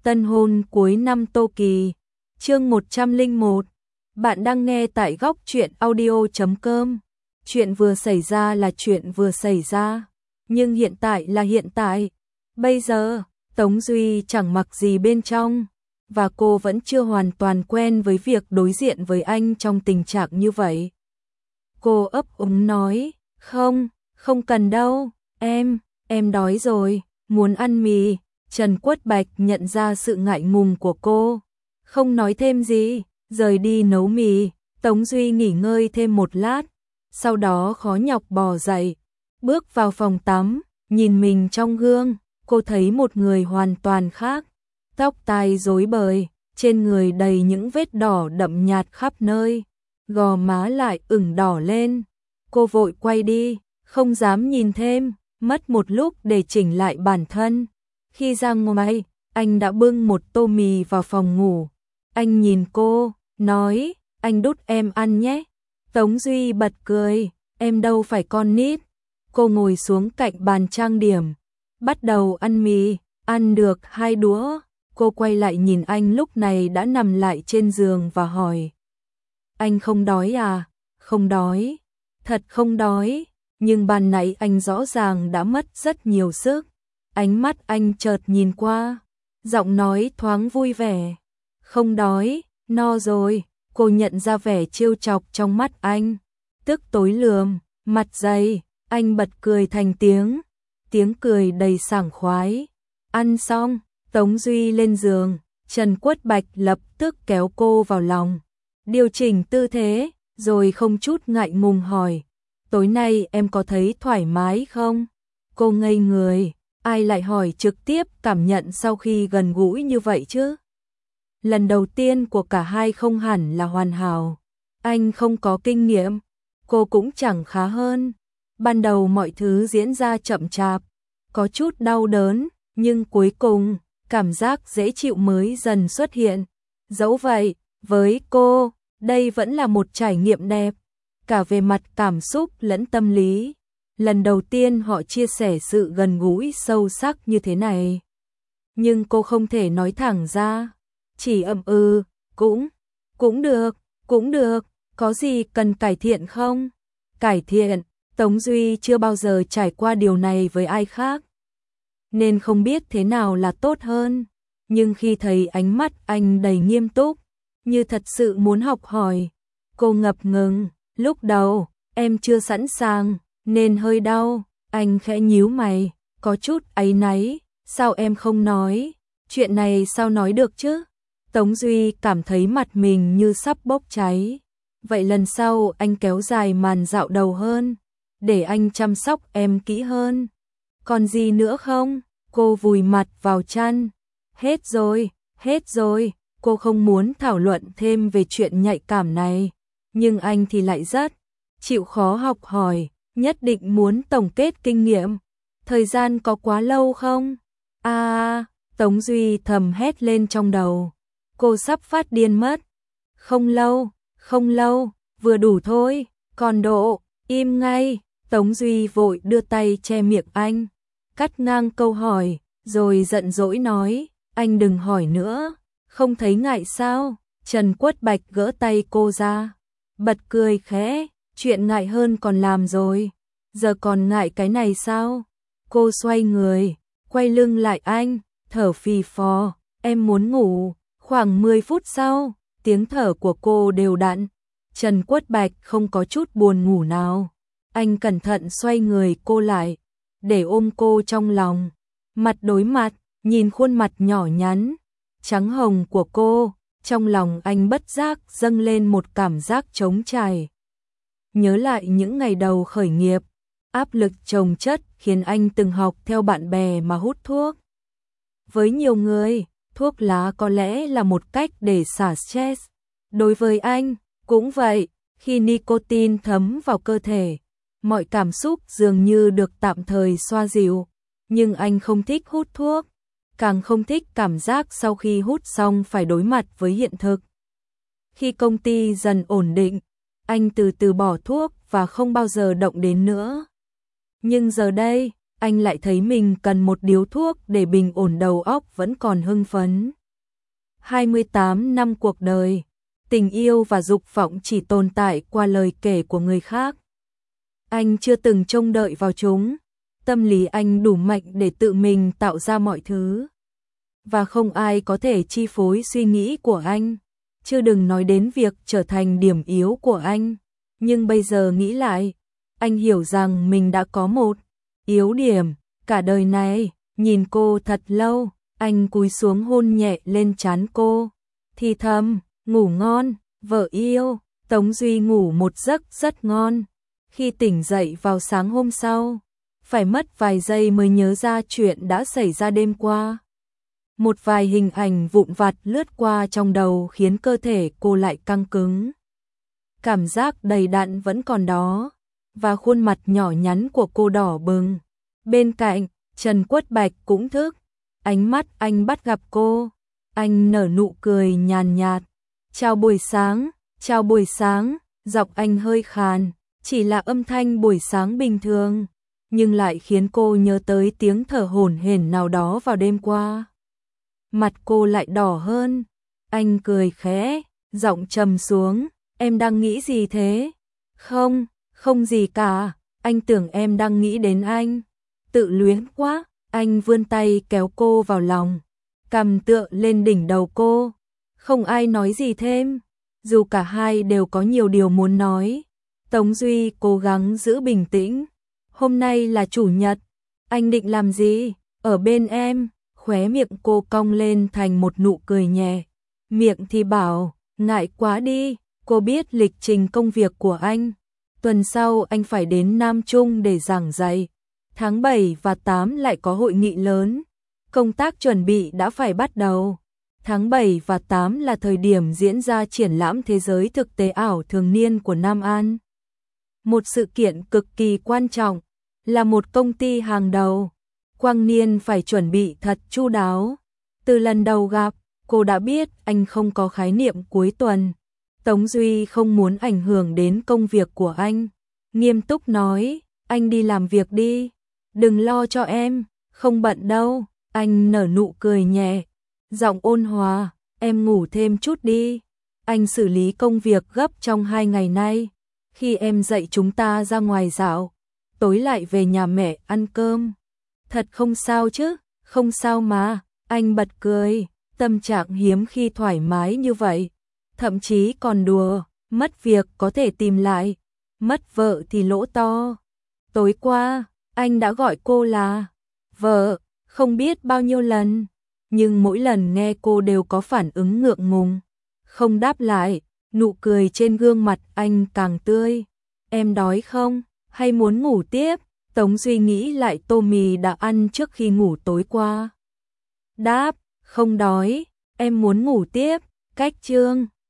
Tân hôn cuối năm Tô Kỳ. Chương 101. Bạn đang nghe tại góc truyện audio.com. Chuyện vừa xảy ra là chuyện vừa xảy ra, nhưng hiện tại là hiện tại. Bây giờ, Tống Duy chẳng mặc gì bên trong, và cô vẫn chưa hoàn toàn quen với việc đối diện với anh trong tình trạng như vậy. Cô ấp úng nói, không cần đâu, em đói rồi, muốn ăn mì. Trần Quất Bạch nhận ra sự ngại ngùng của cô, không nói thêm gì, rời đi nấu mì. Tống Duy nghỉ ngơi thêm một lát, sau đó khó nhọc bò dậy, bước vào phòng tắm, nhìn mình trong gương, cô thấy một người hoàn toàn khác. Tóc tai rối bời, trên người đầy những vết đỏ đậm nhạt khắp nơi, gò má lại ửng đỏ lên. Cô vội quay đi, không dám nhìn thêm, mất một lúc để chỉnh lại bản thân. Khi ra ngoài, anh đã bưng một tô mì vào phòng ngủ. Anh nhìn cô, nói, anh đút em ăn nhé. Tống Duy bật cười, em đâu phải con nít. Cô ngồi xuống cạnh bàn trang điểm, bắt đầu ăn mì, ăn được 2 đũa. Cô quay lại nhìn anh lúc này đã nằm lại trên giường và hỏi, anh không đói à? Không đói, thật không đói, nhưng ban nãy anh rõ ràng đã mất rất nhiều sức. Ánh mắt anh chợt nhìn qua, giọng nói thoáng vui vẻ. Không đói, no rồi. Cô nhận ra vẻ trêu chọc trong mắt anh, tức tối lườm, mặt dày. Anh bật cười thành tiếng cười đầy sảng khoái. Ăn xong, Tống Duy lên giường, Trần Quất Bạch lập tức kéo cô vào lòng, điều chỉnh tư thế, rồi không chút ngại ngùng hỏi, tối nay em có thấy thoải mái không? Cô ngây người. Ai lại hỏi trực tiếp cảm nhận sau khi gần gũi như vậy chứ? Lần đầu tiên của cả hai không hẳn là hoàn hảo. Anh không có kinh nghiệm, cô cũng chẳng khá hơn. Ban đầu mọi thứ diễn ra chậm chạp, có chút đau đớn, nhưng cuối cùng, cảm giác dễ chịu mới dần xuất hiện. Dẫu vậy, với cô, đây vẫn là một trải nghiệm đẹp, cả về mặt cảm xúc lẫn tâm lý. Lần đầu tiên họ chia sẻ sự gần gũi sâu sắc như thế này. Nhưng cô không thể nói thẳng ra, chỉ ậm ừ, cũng được, có gì cần cải thiện không? Cải thiện, Tống Duy chưa bao giờ trải qua điều này với ai khác, nên không biết thế nào là tốt hơn. Nhưng khi thấy ánh mắt anh đầy nghiêm túc, như thật sự muốn học hỏi, cô ngập ngừng. Lúc đầu, em chưa sẵn sàng, nên hơi đau. Anh khẽ nhíu mày, có chút áy náy, sao em không nói? Chuyện này sao nói được chứ? Tống Duy cảm thấy mặt mình như sắp bốc cháy. Vậy lần sau anh kéo dài màn dạo đầu hơn, để anh chăm sóc em kỹ hơn. Còn gì nữa không? Cô vùi mặt vào chăn. Hết rồi. Cô không muốn thảo luận thêm về chuyện nhạy cảm này, nhưng anh thì lại rất chịu khó học hỏi, nhất định muốn tổng kết kinh nghiệm. Thời gian có quá lâu không? Tống Duy thầm hét lên trong đầu. Cô sắp phát điên mất. Không lâu, vừa đủ thôi. Còn độ, im ngay. Tống Duy vội đưa tay che miệng anh, cắt ngang câu hỏi, rồi giận dỗi nói, anh đừng hỏi nữa, không thấy ngại sao? Trần Quất Bạch gỡ tay cô ra, bật cười khẽ, chuyện ngại hơn còn làm rồi, giờ còn ngại cái này sao? Cô xoay người, quay lưng lại anh, thở phì phò, em muốn ngủ. Khoảng 10 phút sau, tiếng thở của cô đều đặn. Trần Quất Bạch không có chút buồn ngủ nào. Anh cẩn thận xoay người cô lại, để ôm cô trong lòng. Mặt đối mặt, nhìn khuôn mặt nhỏ nhắn, trắng hồng của cô, trong lòng anh bất giác dâng lên một cảm giác trống trải. Nhớ lại những ngày đầu khởi nghiệp, áp lực chồng chất khiến anh từng học theo bạn bè mà hút thuốc. Với nhiều người, thuốc lá có lẽ là một cách để xả stress. Đối với anh, cũng vậy, khi nicotine thấm vào cơ thể, mọi cảm xúc dường như được tạm thời xoa dịu. Nhưng anh không thích hút thuốc, càng không thích cảm giác sau khi hút xong phải đối mặt với hiện thực. Khi công ty dần ổn định, anh từ từ bỏ thuốc và không bao giờ động đến nữa. Nhưng giờ đây, anh lại thấy mình cần một điếu thuốc để bình ổn đầu óc vẫn còn hưng phấn. 28 năm cuộc đời, tình yêu và dục vọng chỉ tồn tại qua lời kể của người khác. Anh chưa từng trông đợi vào chúng, tâm lý anh đủ mạnh để tự mình tạo ra mọi thứ. Và không ai có thể chi phối suy nghĩ của anh, chứ đừng nói đến việc trở thành điểm yếu của anh. Nhưng bây giờ nghĩ lại, anh hiểu rằng mình đã có một yếu điểm cả đời này. Nhìn cô thật lâu, anh cúi xuống hôn nhẹ lên trán cô, thì thầm, ngủ ngon, vợ yêu. Tống Duy ngủ một giấc rất ngon. Khi tỉnh dậy vào sáng hôm sau, phải mất vài giây mới nhớ ra chuyện đã xảy ra đêm qua. Một vài hình ảnh vụn vặt lướt qua trong đầu khiến cơ thể cô lại căng cứng. Cảm giác đầy đặn vẫn còn đó, và khuôn mặt nhỏ nhắn của cô đỏ bừng. Bên cạnh, Trần Quất Bạch cũng thức. Ánh mắt anh bắt gặp cô. Anh nở nụ cười nhàn nhạt. Chào buổi sáng, chào buổi sáng. Giọng anh hơi khàn, chỉ là âm thanh buổi sáng bình thường, nhưng lại khiến cô nhớ tới tiếng thở hổn hển nào đó vào đêm qua. Mặt cô lại đỏ hơn. Anh cười khẽ, giọng trầm xuống. Em đang nghĩ gì thế? Không, không gì cả. Anh tưởng em đang nghĩ đến anh. Tự luyến quá. Anh vươn tay kéo cô vào lòng, cằm tựa lên đỉnh đầu cô. Không ai nói gì thêm, dù cả hai đều có nhiều điều muốn nói. Tống Duy cố gắng giữ bình tĩnh. Hôm nay là chủ nhật, anh định làm gì? Ở bên em. Khóe miệng cô cong lên thành một nụ cười nhẹ. Miệng thì bảo, ngại quá đi. Cô biết lịch trình công việc của anh. Tuần sau anh phải đến Nam Trung để giảng dạy. Tháng 7 và 8 lại có hội nghị lớn. Công tác chuẩn bị đã phải bắt đầu. Tháng 7 và 8 là thời điểm diễn ra triển lãm thế giới thực tế ảo thường niên của Nam An. Một sự kiện cực kỳ quan trọng, là một công ty hàng đầu. Quang Niên phải chuẩn bị thật chu đáo. Từ lần đầu gặp, cô đã biết anh không có khái niệm cuối tuần. Tống Duy không muốn ảnh hưởng đến công việc của anh. Nghiêm túc nói, anh đi làm việc đi. Đừng lo cho em, không bận đâu. Anh nở nụ cười nhẹ, giọng ôn hòa, em ngủ thêm chút đi. Anh xử lý công việc gấp trong 2 ngày nay. Khi em dậy chúng ta ra ngoài dạo, tối lại về nhà mẹ ăn cơm. Thật không sao chứ? Không sao mà. Anh bật cười, tâm trạng hiếm khi thoải mái như vậy. Thậm chí còn đùa, mất việc có thể tìm lại, mất vợ thì lỗ to. Tối qua, anh đã gọi cô là vợ, không biết bao nhiêu lần, nhưng mỗi lần nghe cô đều có phản ứng ngượng ngùng. Không đáp lại, nụ cười trên gương mặt anh càng tươi. Em đói không? Hay muốn ngủ tiếp? Tống Duy nghĩ lại tô mì đã ăn trước khi ngủ tối qua. Đáp, không đói, em muốn ngủ tiếp. Cách chương